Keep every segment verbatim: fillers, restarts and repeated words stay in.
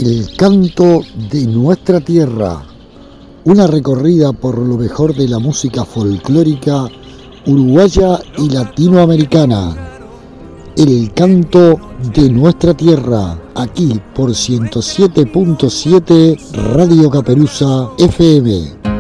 El canto de nuestra tierra, una recorrida por lo mejor de la música folclórica uruguaya y latinoamericana. El canto de nuestra tierra, aquí por ciento siete punto siete Radio Caperuza F M.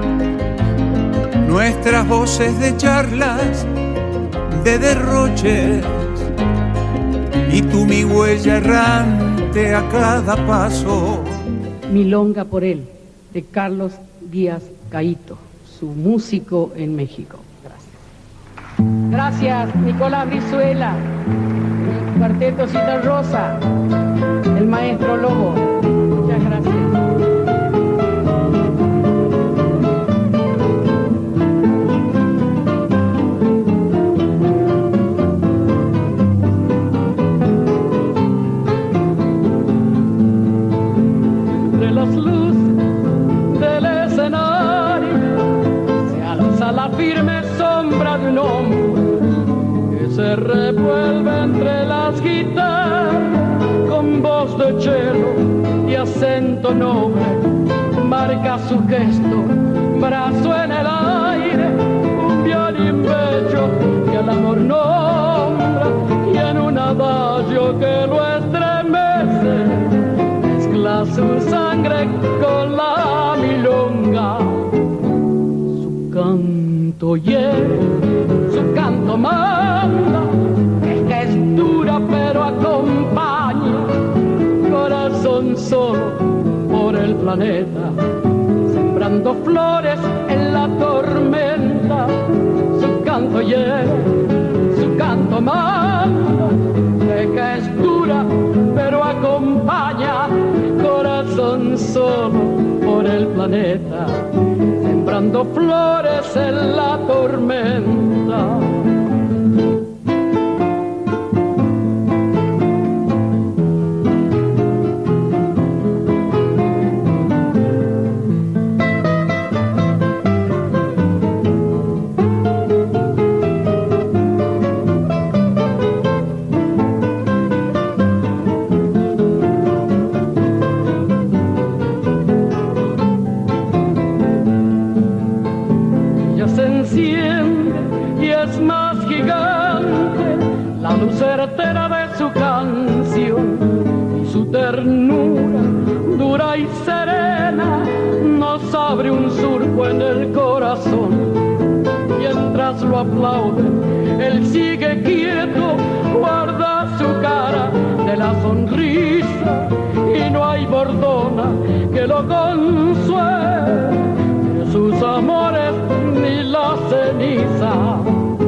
Nuestras voces de charlas, de derroches, y tú mi huella errante a cada paso. Milonga por él, de Carlos Díaz Caíto, su músico en México. Gracias. Gracias, Nicolás Brizuela, el Cuarteto Citarrosa, el maestro Lobo. Muchas gracias. Firme sombra de un hombre que se revuelve entre las guitarras con voz de cello y acento noble, marca su gesto, brazo en el aire, un violín bello que al amor nombra y en un adagio que lo estremece mezcla su sangre con la milonga. Su canto hiere, su canto manda, es que es dura pero acompaña, corazón solo por el planeta, sembrando flores en la tormenta. Su canto hiere, su canto manda, es que es dura pero acompaña, corazón solo por el planeta, sembrando flores en la tormenta. Certera de su canción y su ternura dura y serena nos abre un surco en el corazón. Mientras lo aplauden, él sigue quieto, guarda su cara de la sonrisa y no hay bordona que lo consuele de sus amores ni la ceniza.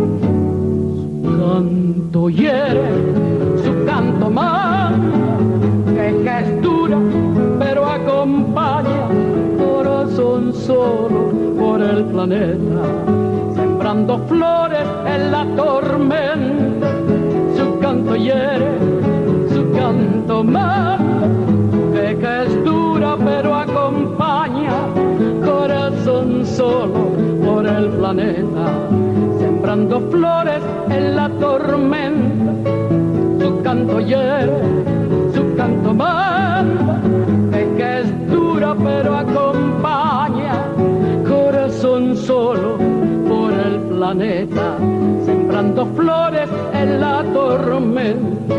Su canto hiere, su canto manda, que, que es dura pero acompaña, corazón solo por el planeta, sembrando flores en la tormenta. Su canto hiere, su canto manda, que, que es dura pero acompaña, corazón solo por el planeta, sembrando flores en la tormenta. Su canto hiere, su canto manda, que, que es dura pero acompaña, corazón solo por el planeta, sembrando flores en la tormenta.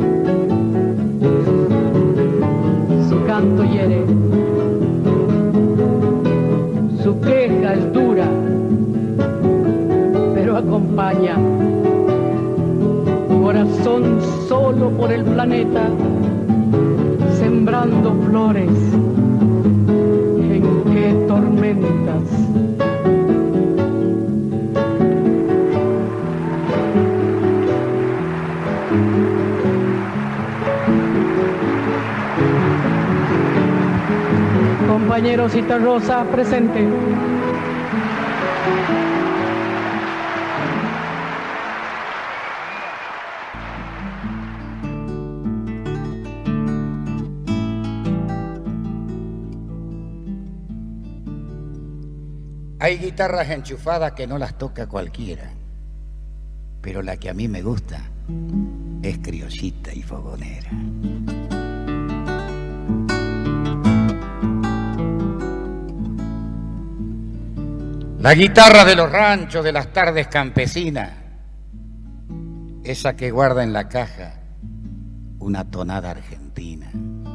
Su canto hiere, su queja es dura pero acompaña, corazón solo por el planeta, sembrando flores en qué tormentas. Compañeros Citarrosa, presente. Hay guitarras enchufadas que no las toca cualquiera, pero la que a mí me gusta es criollita y fogonera. La guitarra de los ranchos, de las tardes campesinas, esa que guarda en la caja una tonada argentina.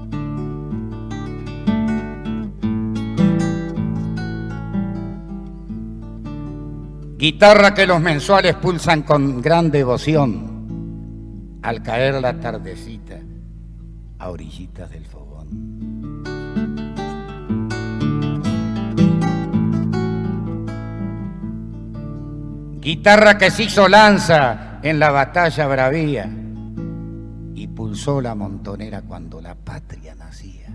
Guitarra que los mensuales pulsan con gran devoción al caer la tardecita a orillitas del fogón. Guitarra que se hizo lanza en la batalla bravía y pulsó la montonera cuando la patria nacía.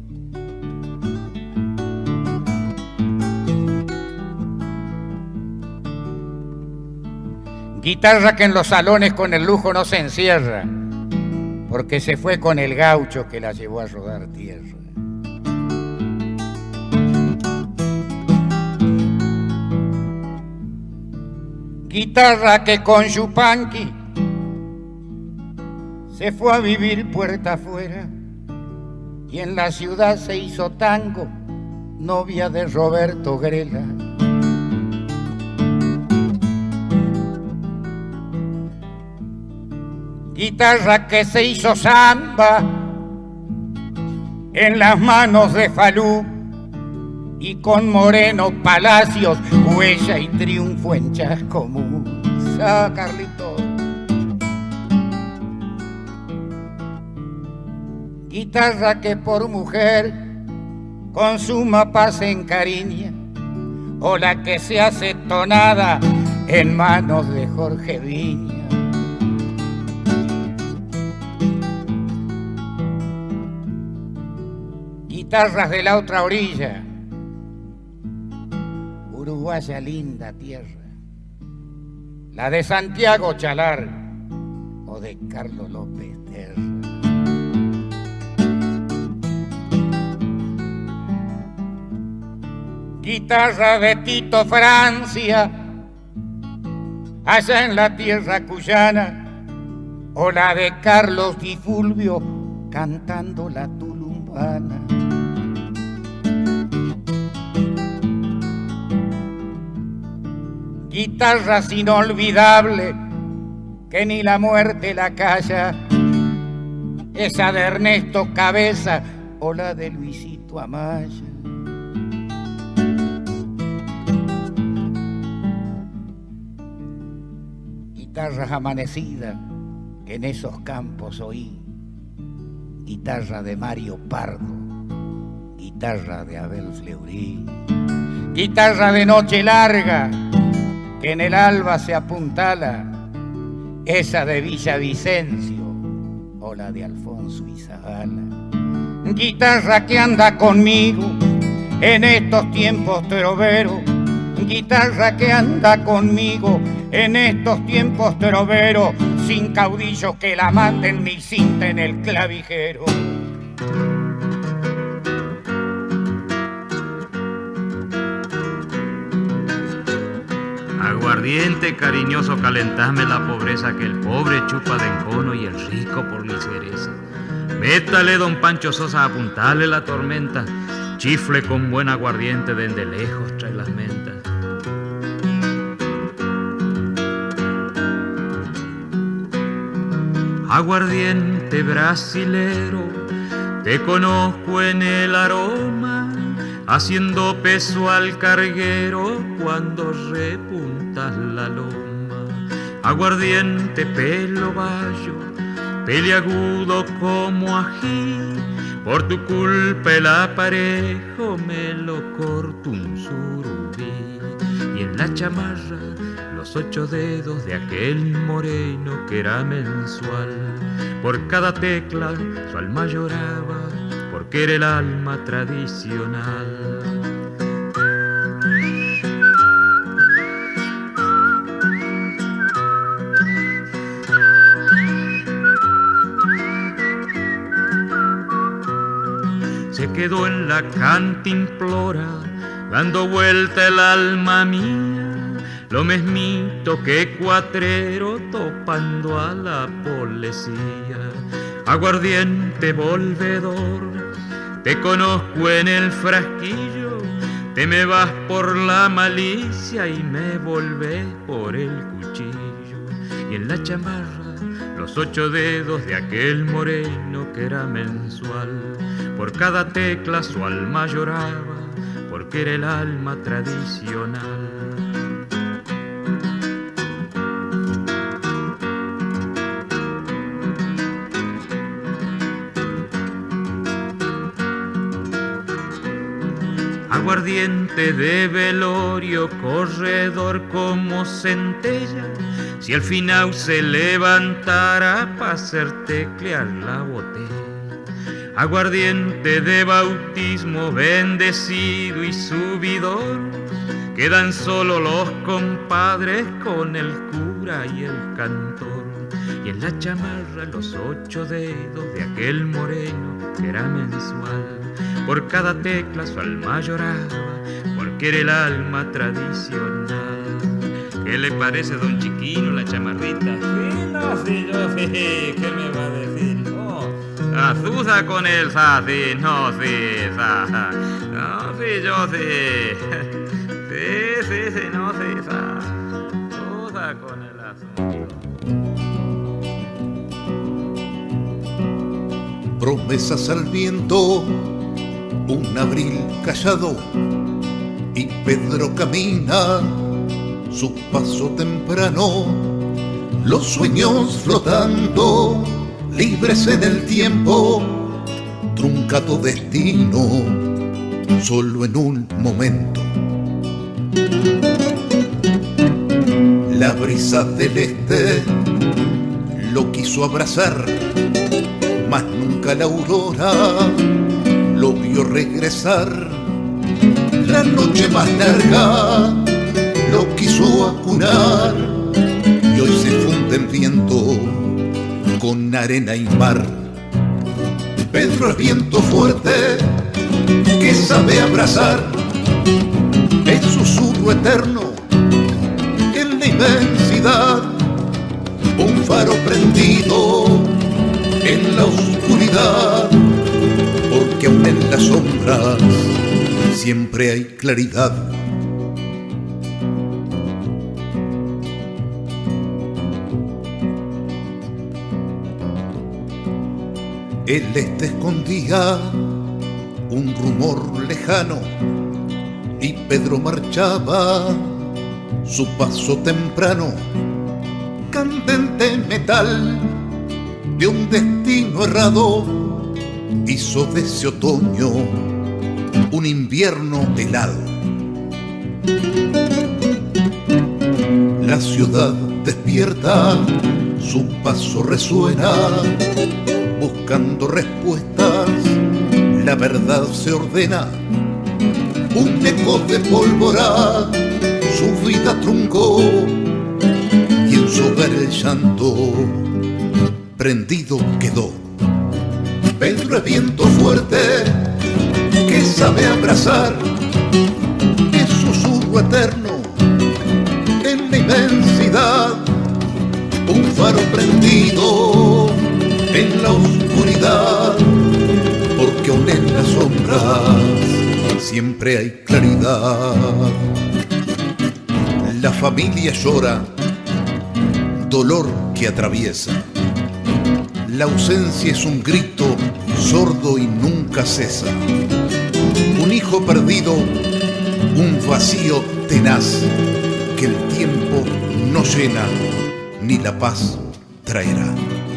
Guitarra que en los salones con el lujo no se encierra, porque se fue con el gaucho que la llevó a rodar tierra. Guitarra que con Yupanqui se fue a vivir puerta afuera y en la ciudad se hizo tango, novia de Roberto Grela. Guitarra que se hizo samba en las manos de Falú y con Moreno Palacios, huella y triunfo en Chascomús. ¡Ah, Carlito! Guitarra que por mujer consuma paz en cariña, o la que se hace tonada en manos de Jorge Viña. Guitarras de la otra orilla, uruguaya linda tierra, la de Santiago Chalar o de Carlos López Terra. Guitarra de Tito Francia, allá en la tierra cuyana, o la de Carlos Di Fulvio cantando la tulumbana. Guitarras inolvidables que ni la muerte la calla, esa de Ernesto Cabeza o la de Luisito Amaya. Guitarras amanecidas que en esos campos oí, guitarra de Mario Pardo, guitarra de Abel Fleury, guitarra de noche larga que en el alba se apuntala, esa de Villavicencio o la de Alfonso Izagala. Guitarra que anda conmigo en estos tiempos troveros, guitarra que anda conmigo en estos tiempos troveros, sin caudillos que la manden ni cinta en el clavijero. Aguardiente cariñoso, calentame la pobreza, que el pobre chupa de encono y el rico por ligereza. Métale, don Pancho Sosa, apuntale la tormenta, chifle con buen aguardiente, desde lejos trae las mentas. Aguardiente brasilero, te conozco en el aroma, haciendo peso al carguero cuando repuntas la loma. Aguardiente pelo bayo, peliagudo como ají, por tu culpa el aparejo me lo corto un surubí. Y en la chamarra los ocho dedos de aquel moreno que era mensual, por cada tecla su alma lloraba, porque era el alma tradicional. Se quedó en la cantimplora, dando vuelta el alma mía, lo mismito que cuatrero topando a la policía. Aguardiente volvedor, te conozco en el frasquillo, Te me vas por la malicia y me volvés por el cuchillo. Y en la chamarra los ocho dedos de aquel moreno que era mensual. Por cada tecla su alma lloraba, porque era el alma tradicional. Aguardiente de velorio, corredor como centella, si al final se levantara pa' hacer teclear la botella. Aguardiente de bautismo, bendecido y subidor, quedan solo los compadres con el cura y el cantor. Y en la chamarra los ocho dedos de aquel moreno que era mensual. Por cada tecla su alma lloraba, porque era el alma tradicional. ¿Qué le parece, don Chiquino, la chamarrita? Sí, no, sí, yo sí, ¿qué me va a decir? No, azuza con el sa, sí, no, sí, sa, no, sí, yo sí, sí, sí, sí, no, sí, sa, azuza con el asunto. Promesas al viento, un abril callado, y Pedro camina su paso temprano, los sueños flotando, libres en el tiempo, truncado destino, solo en un momento. La brisa del este lo quiso abrazar, mas nunca la aurora lo vio regresar. La noche más larga lo quiso acunar, y hoy se funde el viento con arena y mar. Pedro es viento fuerte que sabe abrazar, el susurro eterno en la inmensidad, un faro prendido en la oscuridad, porque aún en las sombras siempre hay claridad. El este escondía un rumor lejano, y Pedro marchaba su paso temprano, candente metal de un destino errado, hizo de ese otoño un invierno helado. La ciudad despierta, su paso resuena, buscando respuestas, la verdad se ordena. Un eco de pólvora su vida truncó, y en su hogar el llanto prendido quedó. Pedro es viento fuerte que sabe abrazar, es susurro eterno en la inmensidad, un faro prendido en la oscuridad, porque aún en las sombras siempre hay claridad. La familia llora, dolor que atraviesa. La ausencia es un grito sordo y nunca cesa. Un hijo perdido, un vacío tenaz, que el tiempo no llena ni la paz traerá.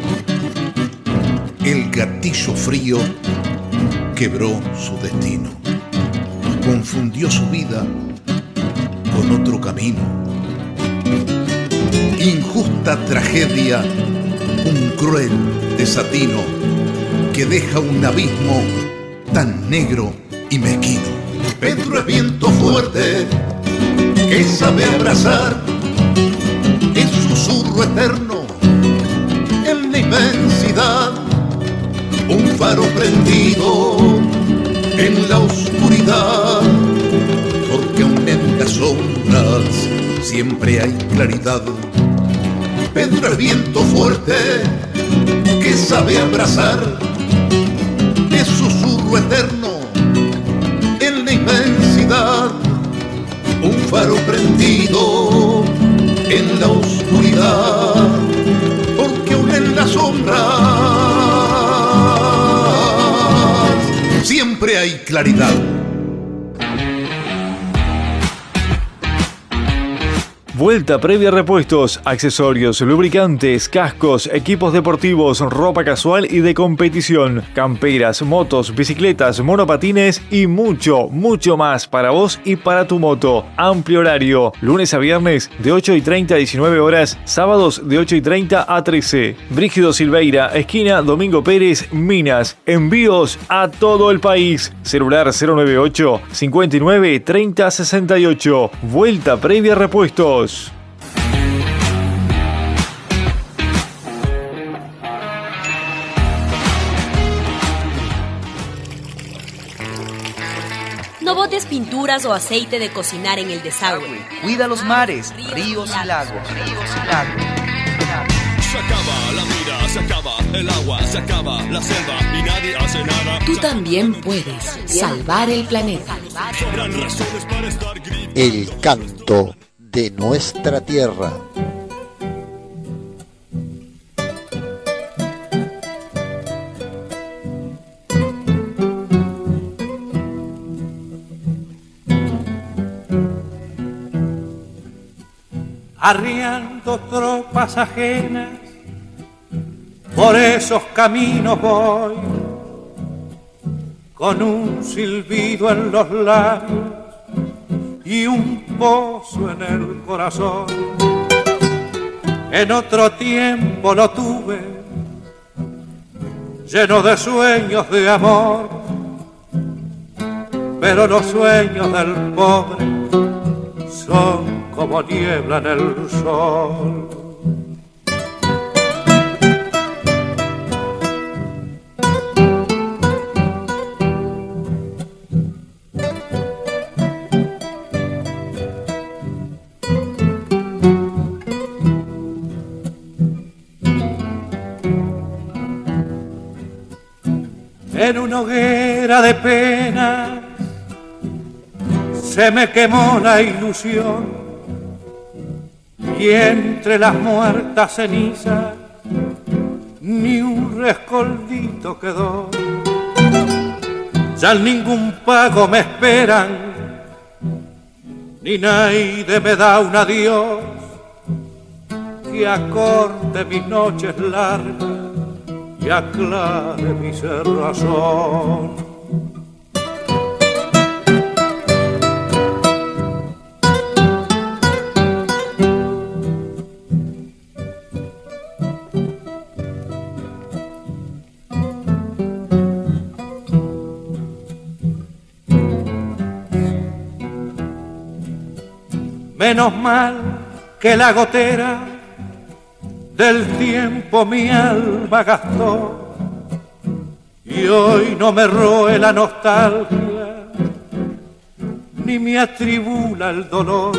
El gatillo frío quebró su destino, confundió su vida con otro camino. Injusta tragedia, un cruel desatino que deja un abismo tan negro y mezquino. Pedro es viento fuerte que sabe abrazar, es susurro eterno en la inmensidad, un faro prendido en la oscuridad, porque aún en las sombras siempre hay claridad. Pedro es viento fuerte que sabe abrazar, es susurro eterno en la inmensidad, faro prendido en la oscuridad, porque aún en las sombras siempre hay claridad. Vuelta Previa Repuestos, accesorios, lubricantes, cascos, equipos deportivos, ropa casual y de competición, camperas, motos, bicicletas, monopatines y mucho, mucho más para vos y para tu moto. Amplio horario, lunes a viernes de ocho y treinta a diecinueve horas, sábados de ocho y treinta a trece. Brígido Silveira, esquina Domingo Pérez, Minas. Envíos a todo el país. Celular cero noventa y ocho, cincuenta y nueve, treinta, sesenta y ocho. Vuelta Previa Repuestos. No botes pinturas o aceite de cocinar en el desagüe. Cuida los mares, ríos y lagos. Ríos y lagos. Se acaba la vida, se acaba el agua, se acaba la selva y nadie hace nada. Tú también puedes salvar el planeta. El canto de nuestra tierra. Arriando tropas ajenas, por esos caminos voy, con un silbido en los labios y un pozo en el corazón. En otro tiempo lo tuve, lleno de sueños de amor, pero los sueños del pobre son como niebla en el sol. En una hoguera de penas se me quemó la ilusión, y entre las muertas cenizas ni un rescoldito quedó. Ya ningún pago me esperan, ni nadie me da un adiós que acorte mis noches largas y aclare mi cerrazón. Menos mal que la gotera del tiempo mi alma gastó, y hoy no me roe la nostalgia ni me atribula el dolor.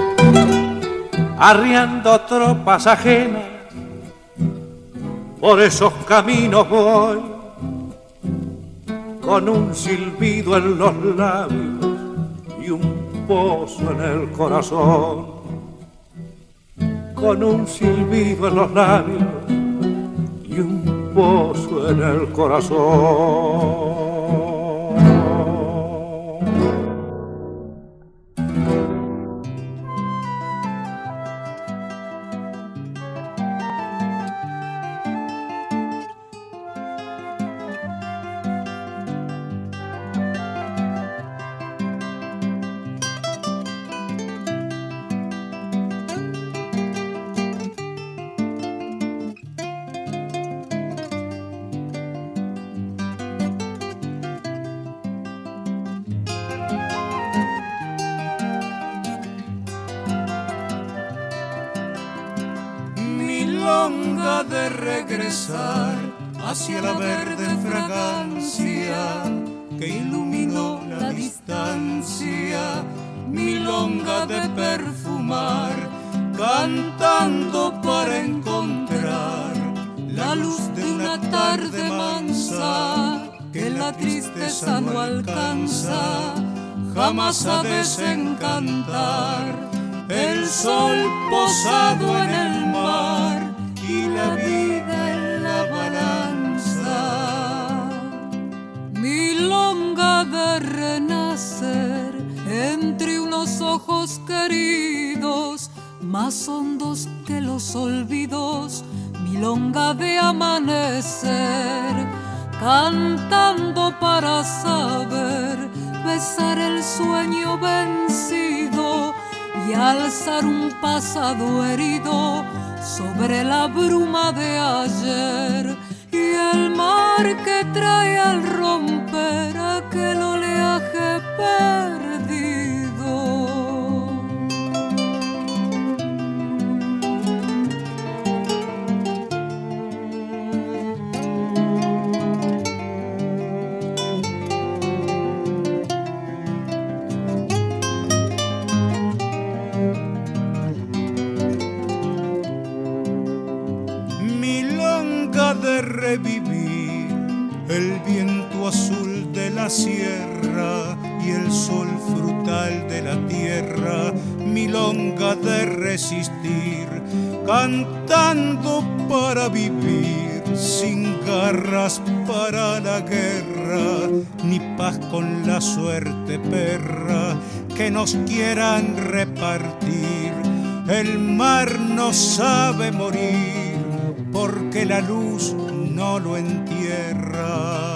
Arriando tropas ajenas, por esos caminos voy, con un silbido en los labios y un pozo en el corazón, con un silbido en los labios y un pozo en el corazón. Milonga de regresar hacia la verde fragancia que iluminó la distancia, milonga de perfumar, cantando para encontrar la luz de una tarde mansa que la tristeza no alcanza jamás ha desencantar el sol posado en el mar y la vida en la balanza. Milonga de renacer entre unos ojos queridos, más hondos que los olvidos, milonga de amanecer, cantando para saber besar el sueño vencido y alzar un pasado herido sobre la bruma de ayer, y el mar que trae al romper aquel oleaje perdido. De revivir el viento azul de la sierra y el sol frutal de la tierra, milonga de resistir, cantando para vivir, sin garras para la guerra, ni paz con la suerte perra que nos quieran repartir. El mar no sabe morir porque la luz no lo entierra.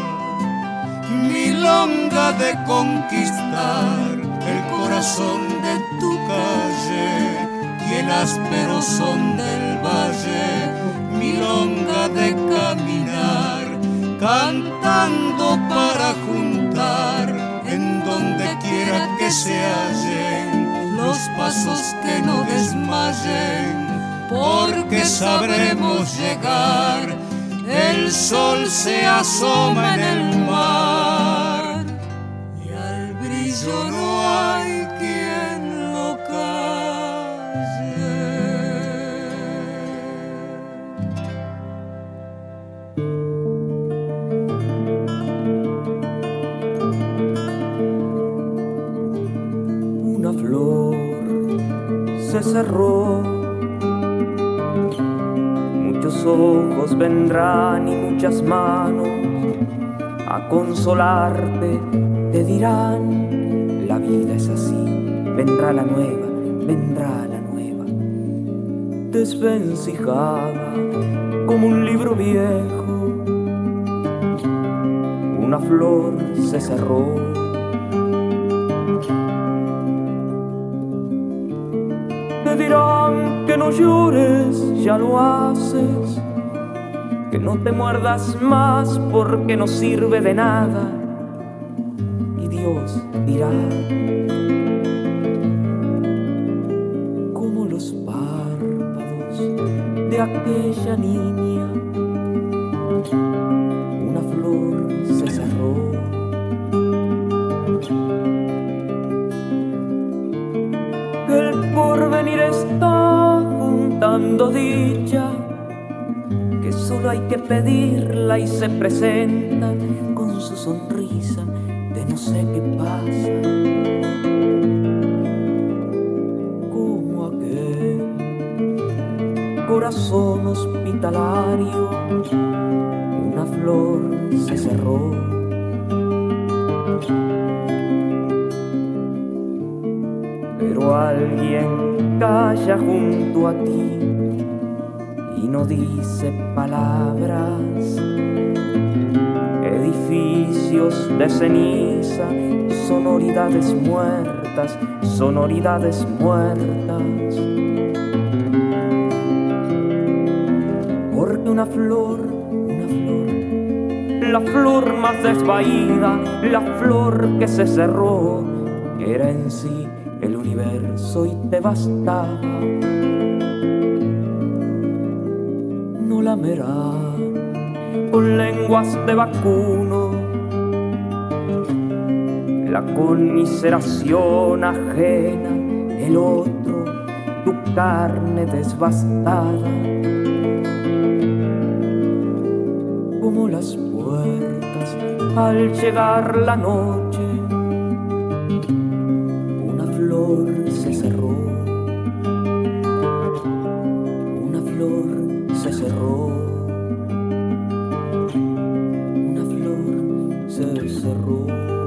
Milonga de conquistar el corazón de tu calle y el áspero son del valle. Milonga de caminar, cantando para juntar en donde quiera que se hallen los pasos que no desmayen, porque sabremos llegar. El sol se asoma en el mar y al brillo no hay quien lo calle. Una flor se cerró, muchos ojos vendrán y muchas manos a consolarte, te dirán, la vida es así, vendrá la nueva, vendrá la nueva. Desvencijada como un libro viejo, una flor se cerró. Te dirán que no llores, ya lo haces, que no te muerdas más porque no sirve de nada. Y Dios dirá, como los párpados de aquella niña, una flor se cerró. Que el porvenir está juntando dicha, que solo hay que pedirla y se presenta con su sonrisa de no sé qué pasa. Como aquel corazón hospitalario, una flor se cerró. Pero alguien calla junto a ti y no dice palabras. Edificios de ceniza, sonoridades muertas, sonoridades muertas. Porque una flor, una flor, la flor más desvaída, la flor que se cerró, era en sí el universo y te bastaba. No lamerán con lenguas de vacuno la conmiseración ajena, el otro, tu carne desbastada. Como las puertas al llegar la noche, se cerró, una flor se cerró.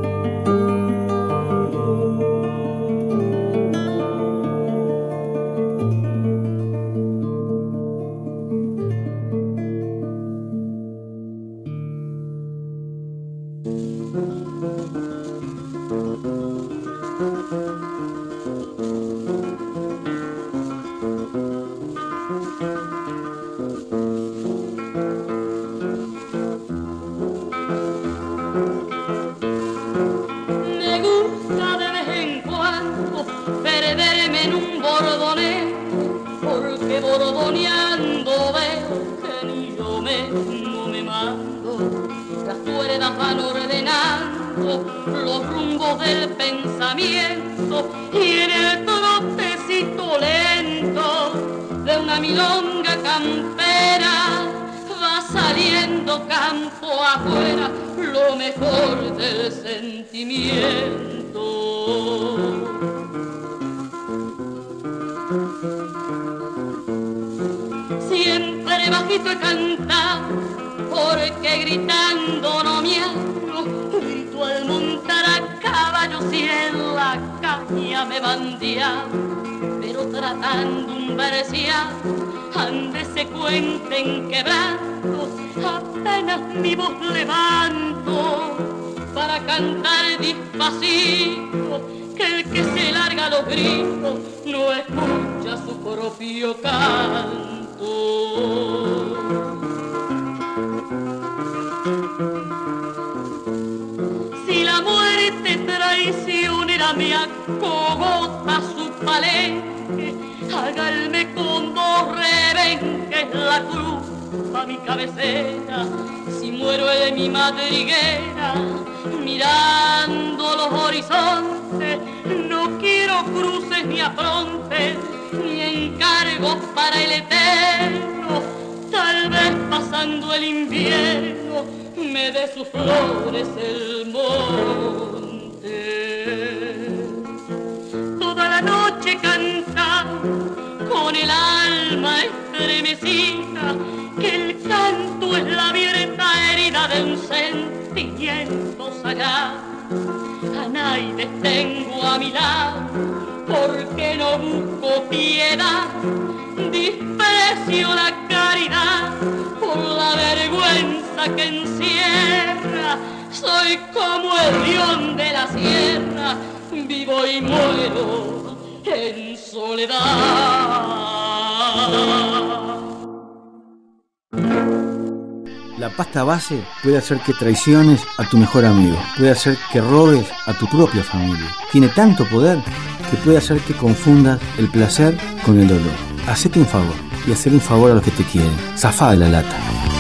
La pasta base puede hacer que traiciones a tu mejor amigo, puede hacer que robes a tu propia familia. Tiene tanto poder que puede hacer que confundas el placer con el dolor. Hacete un favor y hacele un favor a los que te quieren. Zafá de la lata.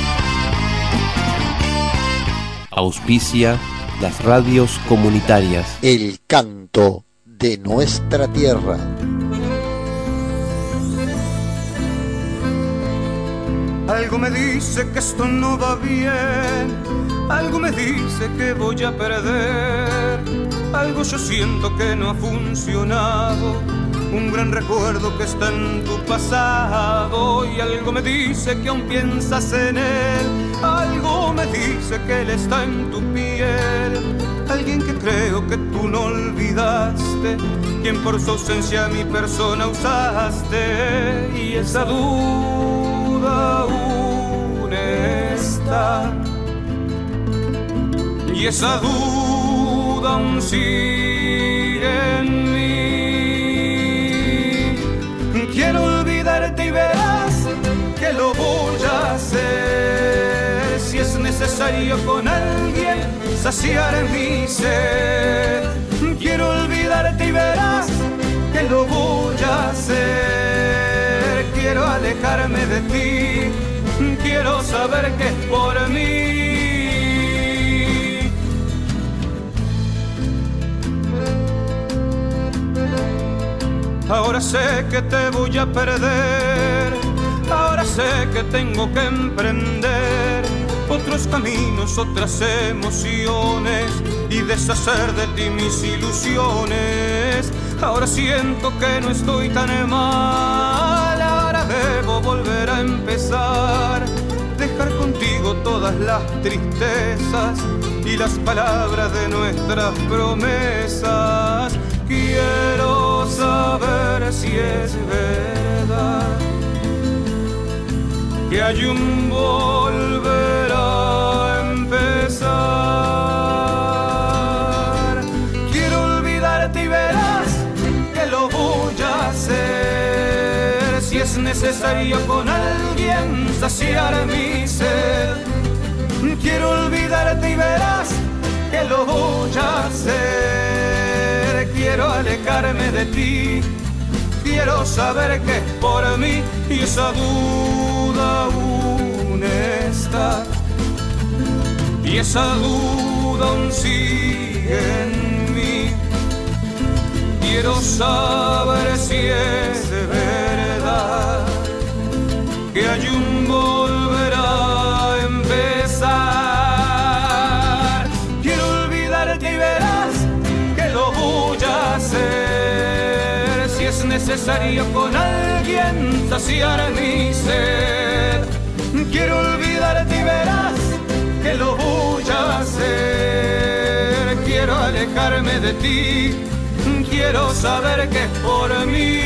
Auspicia las radios comunitarias. El canto de nuestra tierra. Algo me dice que esto no va bien, algo me dice que voy a perder, algo yo siento que no ha funcionado, un gran recuerdo que está en tu pasado, y algo me dice que aún piensas en él, algo me dice que él está en tu piel, alguien que creo que tú no olvidaste, quien por su ausencia mi persona usaste, y esa duda aún está, y esa duda aún sigue en mí. Quiero olvidarte y verás que lo voy a hacer, si es necesario con alguien saciar mi sed. Quiero olvidarte y verás que lo voy a hacer, quiero alejarme de ti, quiero saber que es por mí. Ahora sé que te voy a perder, ahora sé que tengo que emprender otros caminos, otras emociones y deshacer de ti mis ilusiones. Ahora siento que no estoy tan mal, ahora debo volver a empezar. todas las tristezas y las palabras de nuestras promesas. Quiero saber si es verdad que hay un volver a empezar. Quiero olvidarte y verás que lo voy a hacer. Si es necesario con alguien saciar mi sed. Quiero olvidarte y verás que lo voy a hacer. Quiero alejarme de ti. Quiero saber que es por mí y esa duda aún está. Y esa duda aún sigue en mí. Quiero saber si es verdad que hay un volver a empezar. Quiero olvidarte y verás que lo voy a hacer. Si es necesario con alguien saciar mi sed. Quiero olvidarte y verás que lo voy a hacer. Quiero alejarme de ti. Quiero saber que es por mí.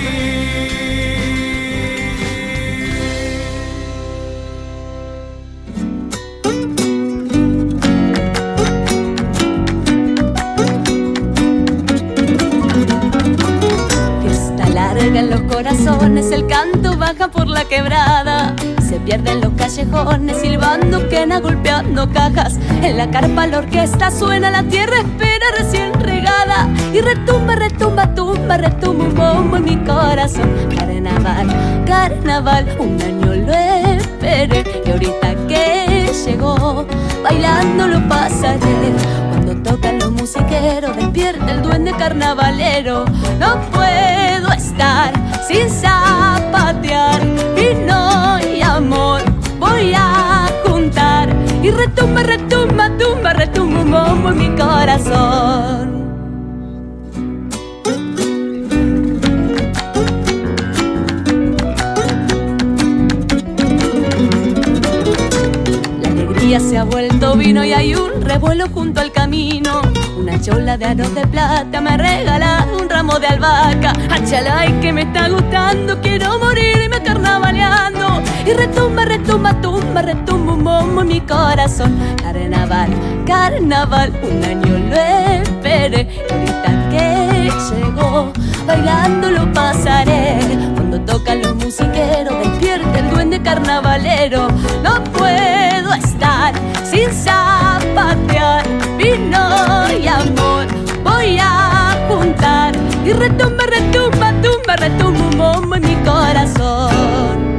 Fiesta larga en los corazones, el canto baja por la quebrada. Se pierden los callejones, silbando, quena, golpeando cajas. En la carpa la orquesta suena, la tierra espera recién regada. Y retumba, retumba, tumba, retumba un bombo en mi corazón. Carnaval, carnaval, un año lo esperé. Y ahorita que llegó, bailando lo pasaré. Cuando tocan los musiqueros, despierta el duende carnavalero. No puedo estar sin zapatear. Y no hay amor, voy a juntar. Y retumba, retumba, tumba, retumba un bombo en mi corazón. La alegría se ha vuelto vino y hay un revuelo junto al camino. Una chola de arroz de plata me ha regalado un ramo de albahaca. Achalay que me está gustando, quiero morirme carnavaleando. Y retumba, retumba, tumba, retumba un bombo en mi corazón. Carnaval, carnaval, un año lo esperé. Y ahorita que llegó, bailando lo pasaré. Cuando tocan los musiqueros, despierta el duende carnavalero. No puedo estar sin zapatear. Vino y amor voy a juntar. Y retumba, retumba, tumba, retumba un bombo en mi corazón.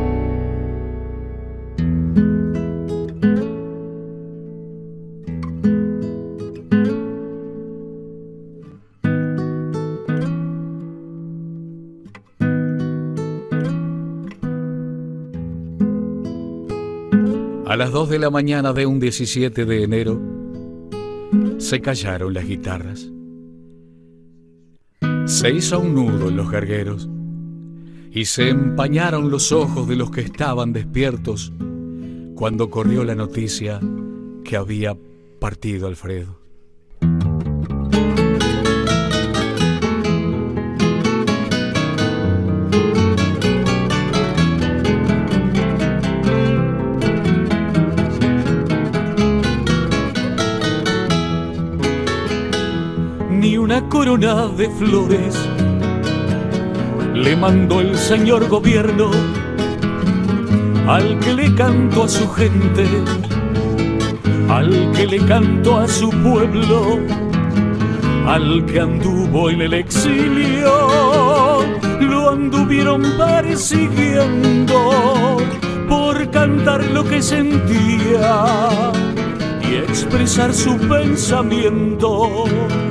A las dos de la mañana de un diecisiete de enero se callaron las guitarras. Se hizo un nudo en los jergueros y se empañaron los ojos de los que estaban despiertos cuando corrió la noticia que había partido Alfredo. Una corona de flores le mandó el señor gobierno al que le cantó a su gente, al que le cantó a su pueblo, al que anduvo en el exilio. Lo anduvieron persiguiendo por cantar lo que sentía y expresar su pensamiento.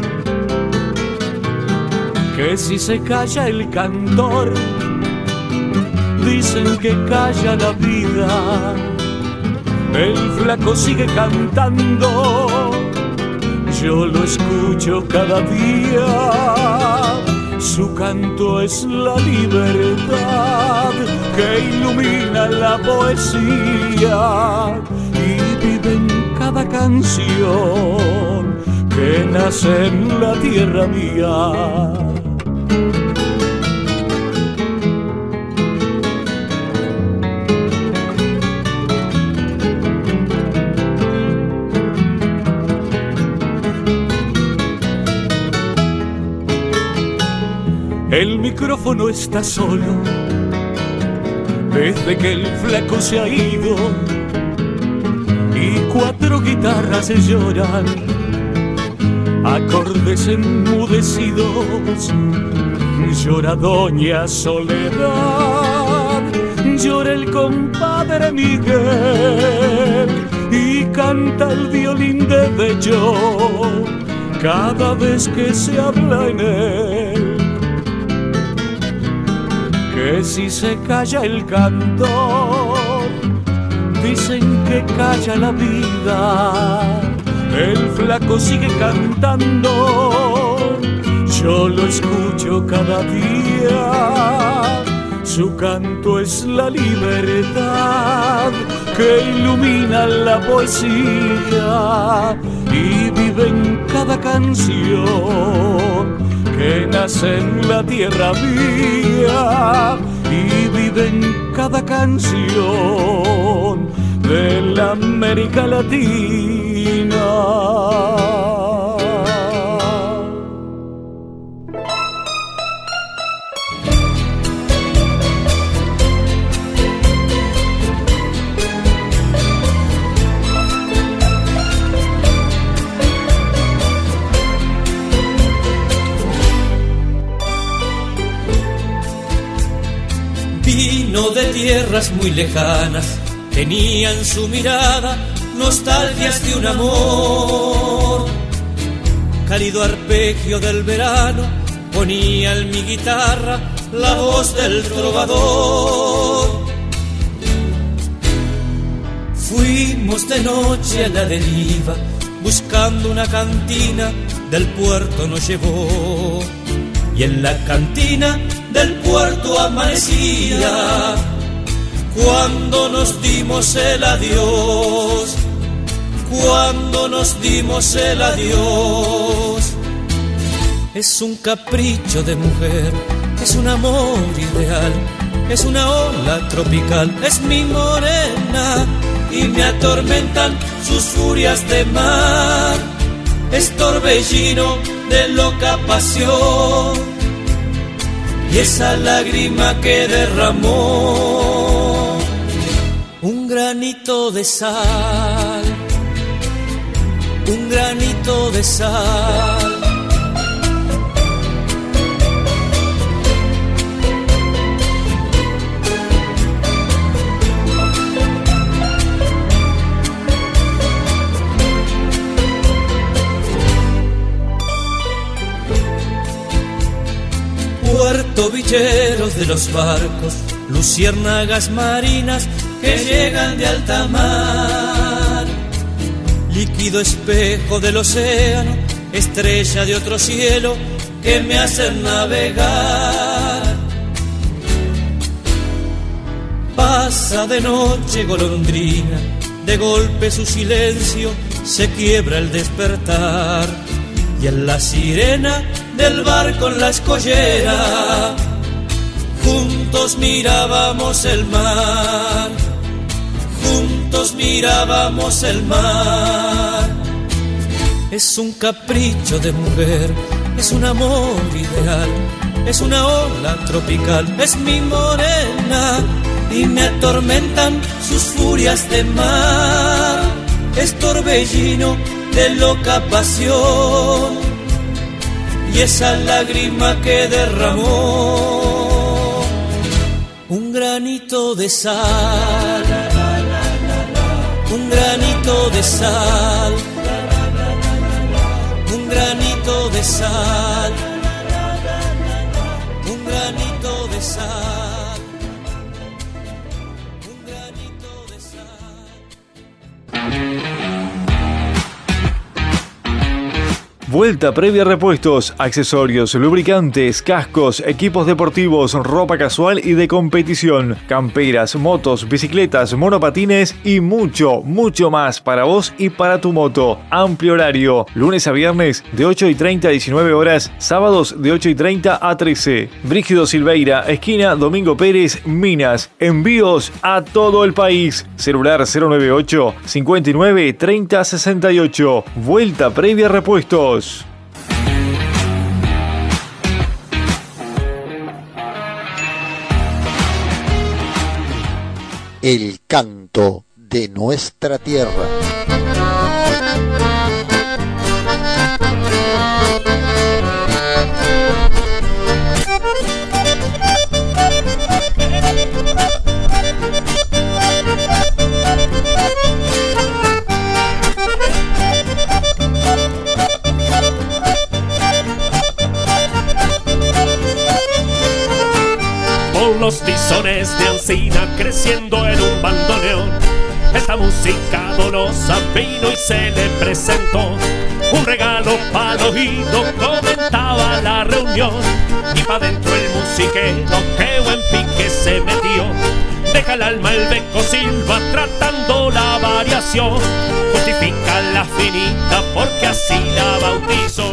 Que si se calla el cantor, dicen que calla la vida. El flaco sigue cantando, yo lo escucho cada día. Su canto es la libertad que ilumina la poesía vive en cada canción que nace en la tierra mía. El micrófono está solo desde que el flaco se ha ido y cuatro guitarras se lloran, acordes enmudecidos. Llora Doña Soledad, llora el compadre Miguel y canta el violín de Bello cada vez que se habla en él. Que si se calla el cantor, dicen que calla la vida. El flaco sigue cantando, yo lo escucho cada día. Su canto es la libertad que ilumina la poesía y vive en cada canción que nace en la tierra mía y vive en cada canción de la América Latina. Vino de tierras muy lejanas, tenía en su mirada nostalgias de un amor. Cálido arpegio del verano ponía en mi guitarra la voz del trovador. Fuimos de noche a la deriva, buscando una cantina, del puerto nos llevó. Y en la cantina del puerto amanecía cuando nos dimos el adiós, cuando nos dimos el adiós. Es un capricho de mujer, es un amor ideal, es una ola tropical, es mi morena y me atormentan sus furias de mar. Es torbellino de loca pasión y esa lágrima que derramó, un granito de sal, un granito de sal. Tobilleros de los barcos, luciérnagas marinas que llegan de alta mar. Líquido espejo del océano, estrella de otro cielo que me hacen navegar. Pasa de noche golondrina, de golpe su silencio se quiebra al despertar. Y en la sirena del barco en la escollera, juntos mirábamos el mar, juntos mirábamos el mar. Es un capricho de mujer, es un amor ideal, es una ola tropical, es mi morena y me atormentan sus furias de mar. Es torbellino de loca pasión y esa lágrima que derramó, un granito de sal, un granito de sal, un granito de sal, un granito de sal, un granito de sal. Vuelta Previa Repuestos, accesorios, lubricantes, cascos, equipos deportivos, ropa casual y de competición, camperas, motos, bicicletas, monopatines y mucho, mucho más para vos y para tu moto. Amplio horario, lunes a viernes de ocho y treinta a diecinueve horas, sábados de ocho y treinta a trece. Brígido Silveira, esquina Domingo Pérez, Minas. Envíos a todo el país. Celular cero nueve ocho, cincuenta y nueve, treinta, sesenta y ocho. Vuelta Previa Repuestos. El canto de nuestra tierra. Los tizones de Ancina creciendo en un bandoneón, esta música dolosa vino y se le presentó. Un regalo pa'l oído, comentaba la reunión, y pa' dentro el musiquero que buen pique se metió. Deja el alma el Beco Silva tratando la variación, justifica la finita porque así la bautizó.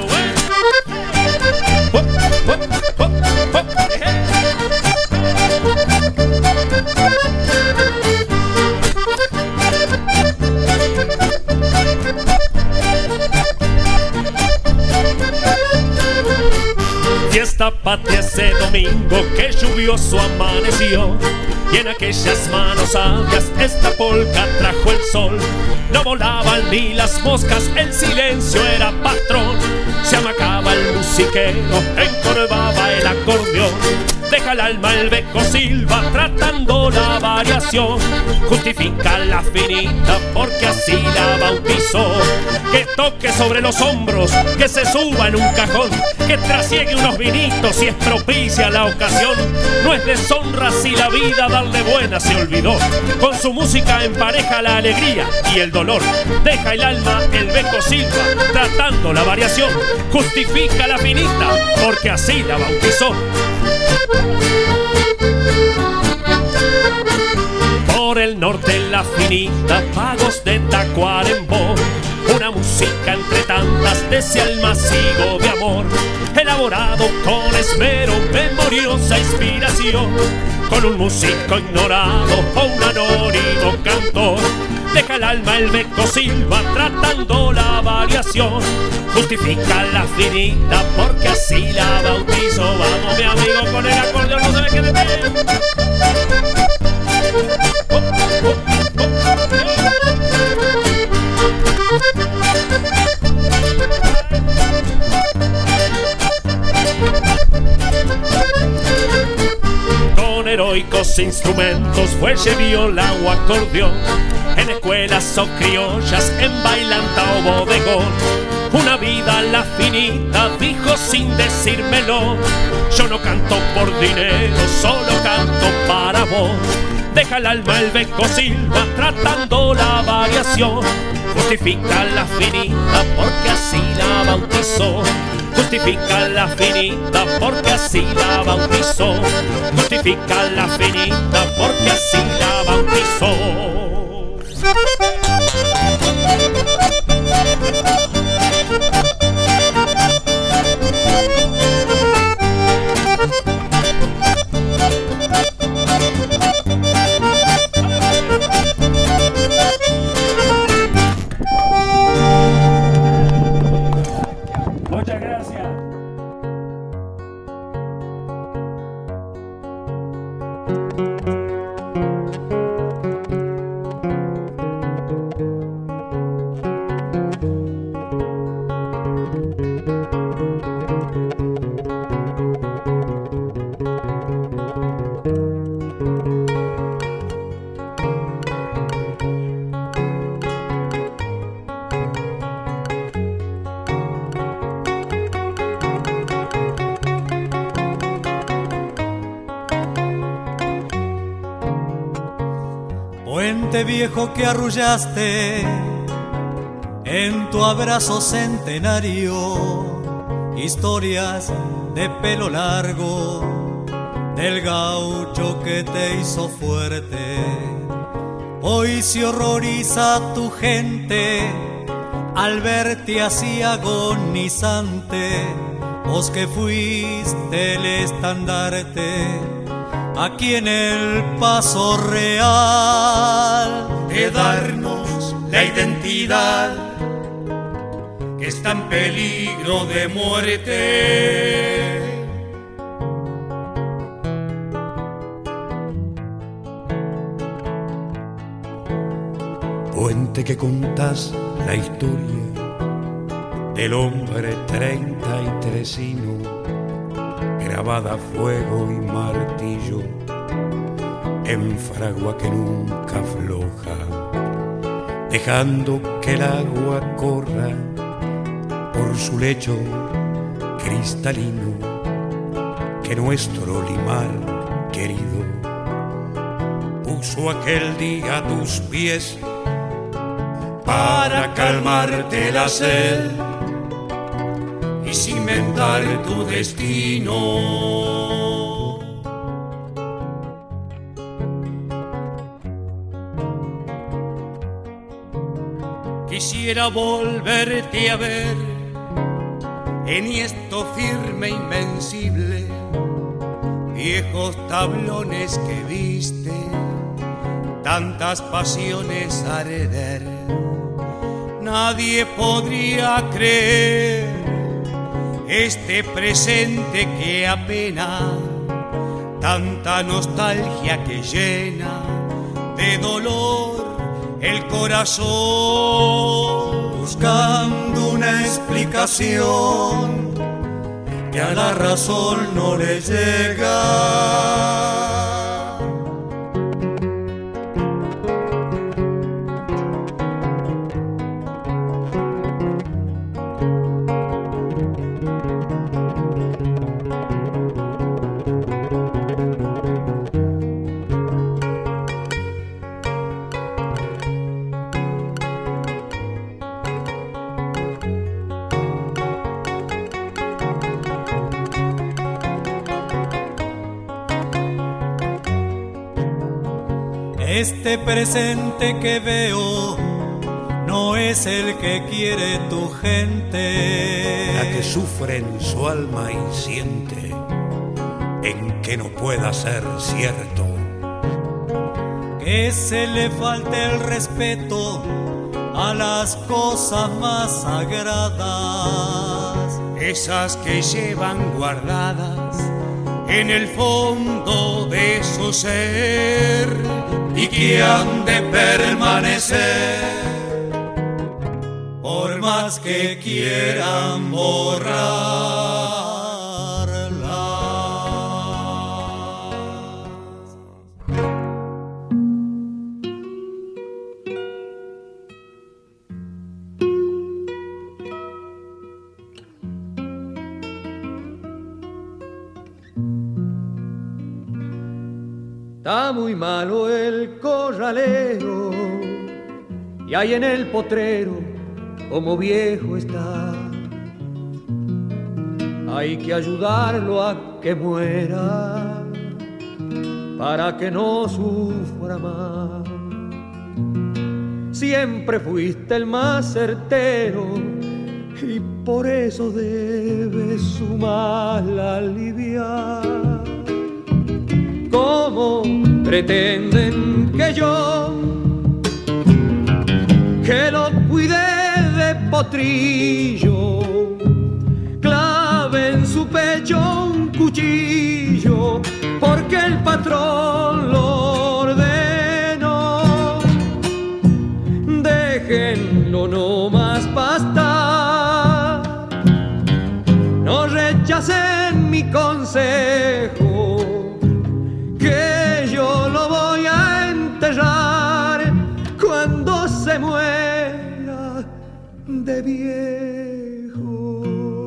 Fiesta patria ese domingo que lluvioso amaneció, y en aquellas manos sabias esta polca trajo el sol. No volaban ni las moscas, el silencio era patrón. Se amacaba el musiquero, encorvaba el acordeón. Deja el alma el Beco Silva tratando la variación, justifica la finita porque así la bautizó. Que toque sobre los hombros, que se suba en un cajón, que trasiegue unos vinitos si es propicia la ocasión. No es deshonra si la vida darle buena se olvidó. Con su música empareja la alegría y el dolor. Deja el alma el Beco Silva tratando la variación, justifica la finita porque así la bautizó. Por el norte la finita, pagos de Tacuarembó, una música entre tantas de ese almacigo de amor, elaborado con esmero, memoriosa inspiración, con un músico ignorado o un anónimo cantor. Deja el alma el Beco Silva tratando la variación, justifica la finita porque así la bautizó. Vamos mi amigo con el acordeón, no se me quede bien. Oh, oh, oh, oh. Con heroicos instrumentos, fuelle, viola o acordeón, en escuelas o criollas, en bailanta o bodegón. Una vida la finita dijo sin decírmelo: yo no canto por dinero, solo canto para vos. Deja el alma el Beco Silva tratando la variación, justifica la finita porque así la bautizó. Justifica la finita porque así la bautizó. Justifica la finita porque así la bautizó. Muchas gracias. Puente viejo que arrullaste en tu abrazo centenario, historias de pelo largo, del gaucho que te hizo fuerte. Hoy se horroriza tu gente al verte así agonizante, vos que fuiste el estandarte aquí en el Paso Real, de darnos la identidad que está en peligro de muerte. Puente que contás la historia del hombre treinta y tresino, grabada a fuego y martillo en fragua que nunca afloja, dejando que el agua corra por su lecho cristalino, que nuestro limar querido puso aquel día a tus pies para calmarte la sed y cimentar tu destino. Quisiera volverte a ver en esto firme, invencible, viejos tablones que viste, tantas pasiones arder. Nadie podría creer este presente que apena, tanta nostalgia que llena de dolor el corazón, buscando una explicación que a la razón no le llega. Este presente que veo no es el que quiere tu gente, la que sufre en su alma y siente en que no pueda ser cierto, que se le falte el respeto a las cosas más sagradas, esas que llevan guardadas en el fondo de su ser y que han de permanecer por más que quieran borrarlas. Está muy malo el corralero y ahí en el potrero como viejo está. Hay que ayudarlo a que muera para que no sufra más. Siempre fuiste el más certero y por eso debes su mal aliviar. ¿Cómo pretenden que yo, que lo cuide de potrillo, clave en su pecho un cuchillo porque el patrón lo ordenó? Déjenlo no más pastar, no rechacen mi consejo, que yo lo voy a enterrar cuando se muera de viejo.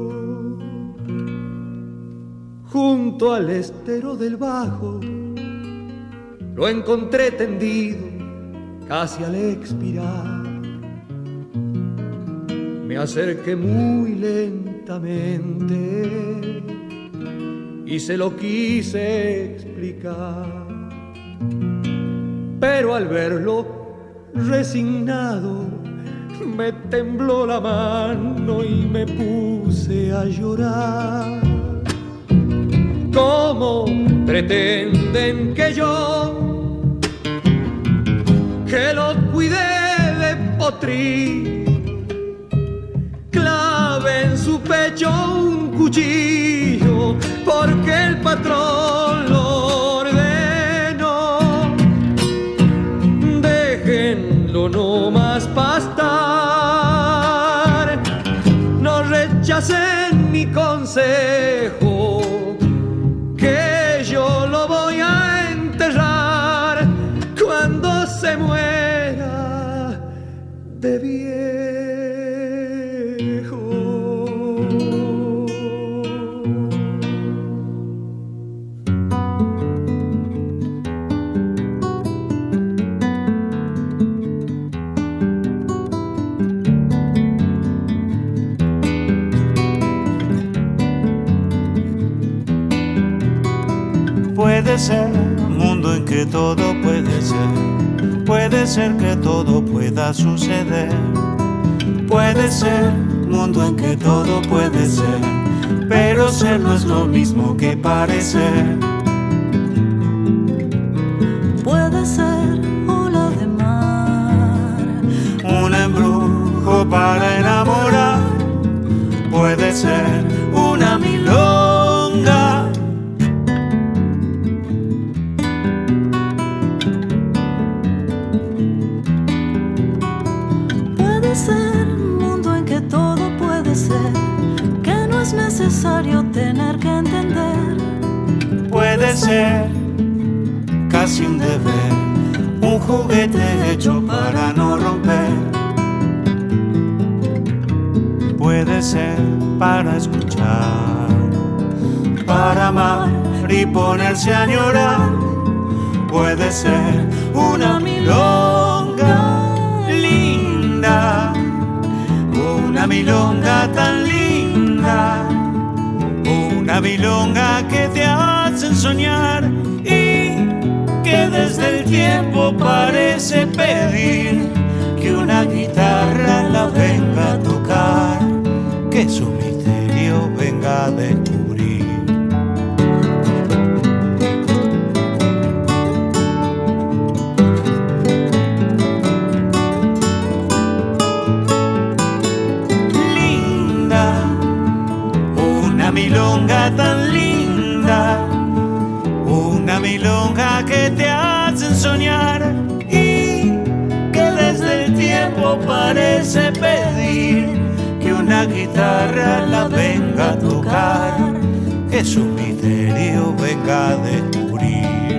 Junto al estero del Bajo lo encontré tendido casi al expirar. me acerqué muy lentamente y se lo quise explicar, pero al verlo resignado me tembló la mano y me puse a llorar. ¿Cómo pretenden que yo, que lo cuidé de potrillo, clave en su pecho un cuchillo porque el patrón lo ordenó? Déjenlo no más pastar, no rechacen mi consejo, que yo lo voy a enterrar cuando se muera de viejo. Puede ser un mundo en que todo puede ser, puede ser que todo pueda suceder, puede ser un mundo en que todo puede ser, pero ser no es lo mismo que parecer. Puede ser ola de mar, un embrujo para enamorar, puede ser una milonga. Necesario tener que entender. Puede ser casi un deber, un juguete hecho para no romper. Puede ser para escuchar, para amar y ponerse a llorar. Puede ser una milonga linda, una milonga tan linda, una milonga que te hacen soñar y que desde el tiempo parece pedir que una guitarra la venga a tocar, que su misterio venga a descubrir. Milonga tan linda, una milonga que te hacen soñar y que desde el tiempo parece pedir que una guitarra la venga a tocar, que su misterio venga a descubrir.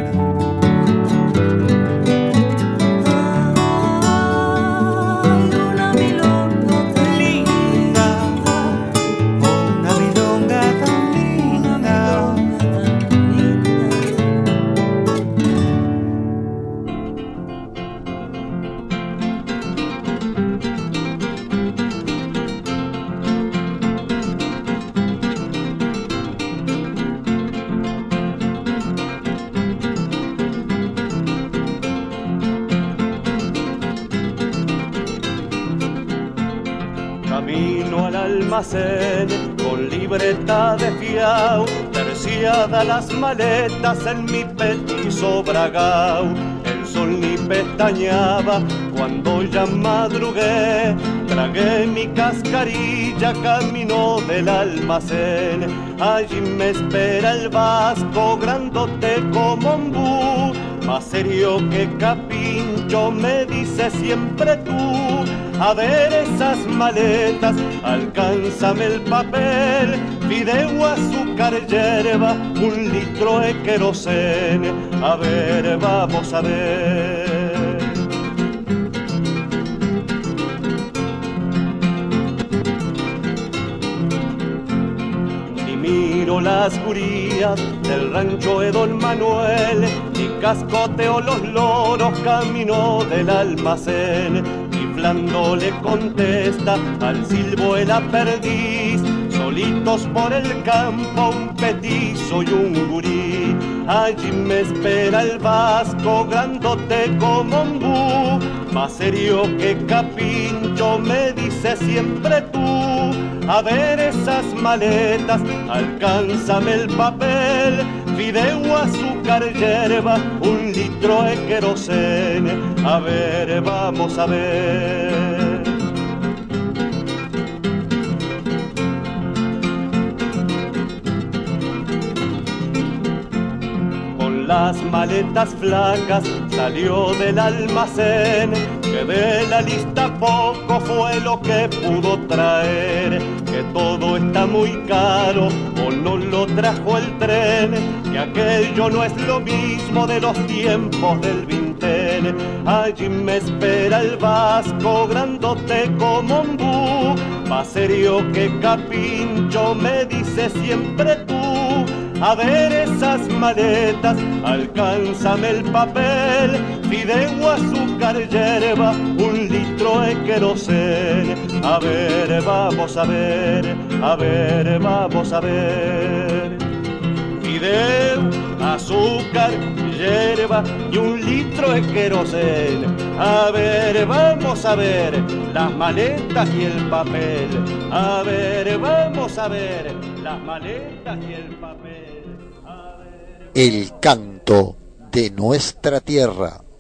Con libreta de fiao, terciada las maletas en mi petizo bragao. El sol ni pestañaba cuando ya madrugué, tragué mi cascarilla, camino del almacén. Allí me espera el vasco, grandote como un bú, más serio que capincho, me dice siempre tú. A ver esas maletas, alcánzame el papel, fideo, azúcar, hierba, un litro de querosene. A ver, vamos a ver. Ni miro las gurías del rancho de Don Manuel, ni cascoteo los loros, camino del almacén. chiflando le contesta al silbo el perdiz. Solitos por el campo un petizo y un gurí, allí me espera el vasco grandote como un bú, más serio que capincho me dice siempre tú. A ver esas maletas, alcánzame el papel, fideo, azúcar, hierba, un litro de querosene. A ver, vamos a ver. Las maletas flacas salió del almacén, que de la lista poco fue lo que pudo traer, que todo está muy caro o no lo trajo el tren, que aquello no es lo mismo de los tiempos del vintén. Allí me espera el vasco grandote como un bú, más serio que capincho me dice siempre tú. A ver esas maletas, alcánzame el papel, fideo, azúcar, hierba, un litro de querosene. A ver, vamos a ver, a ver, vamos a ver. Fideo, azúcar, hierba y un litro de querosene. A ver, vamos a ver, las maletas y el papel. A ver, vamos a ver, las maletas y el papel. El canto de nuestra tierra.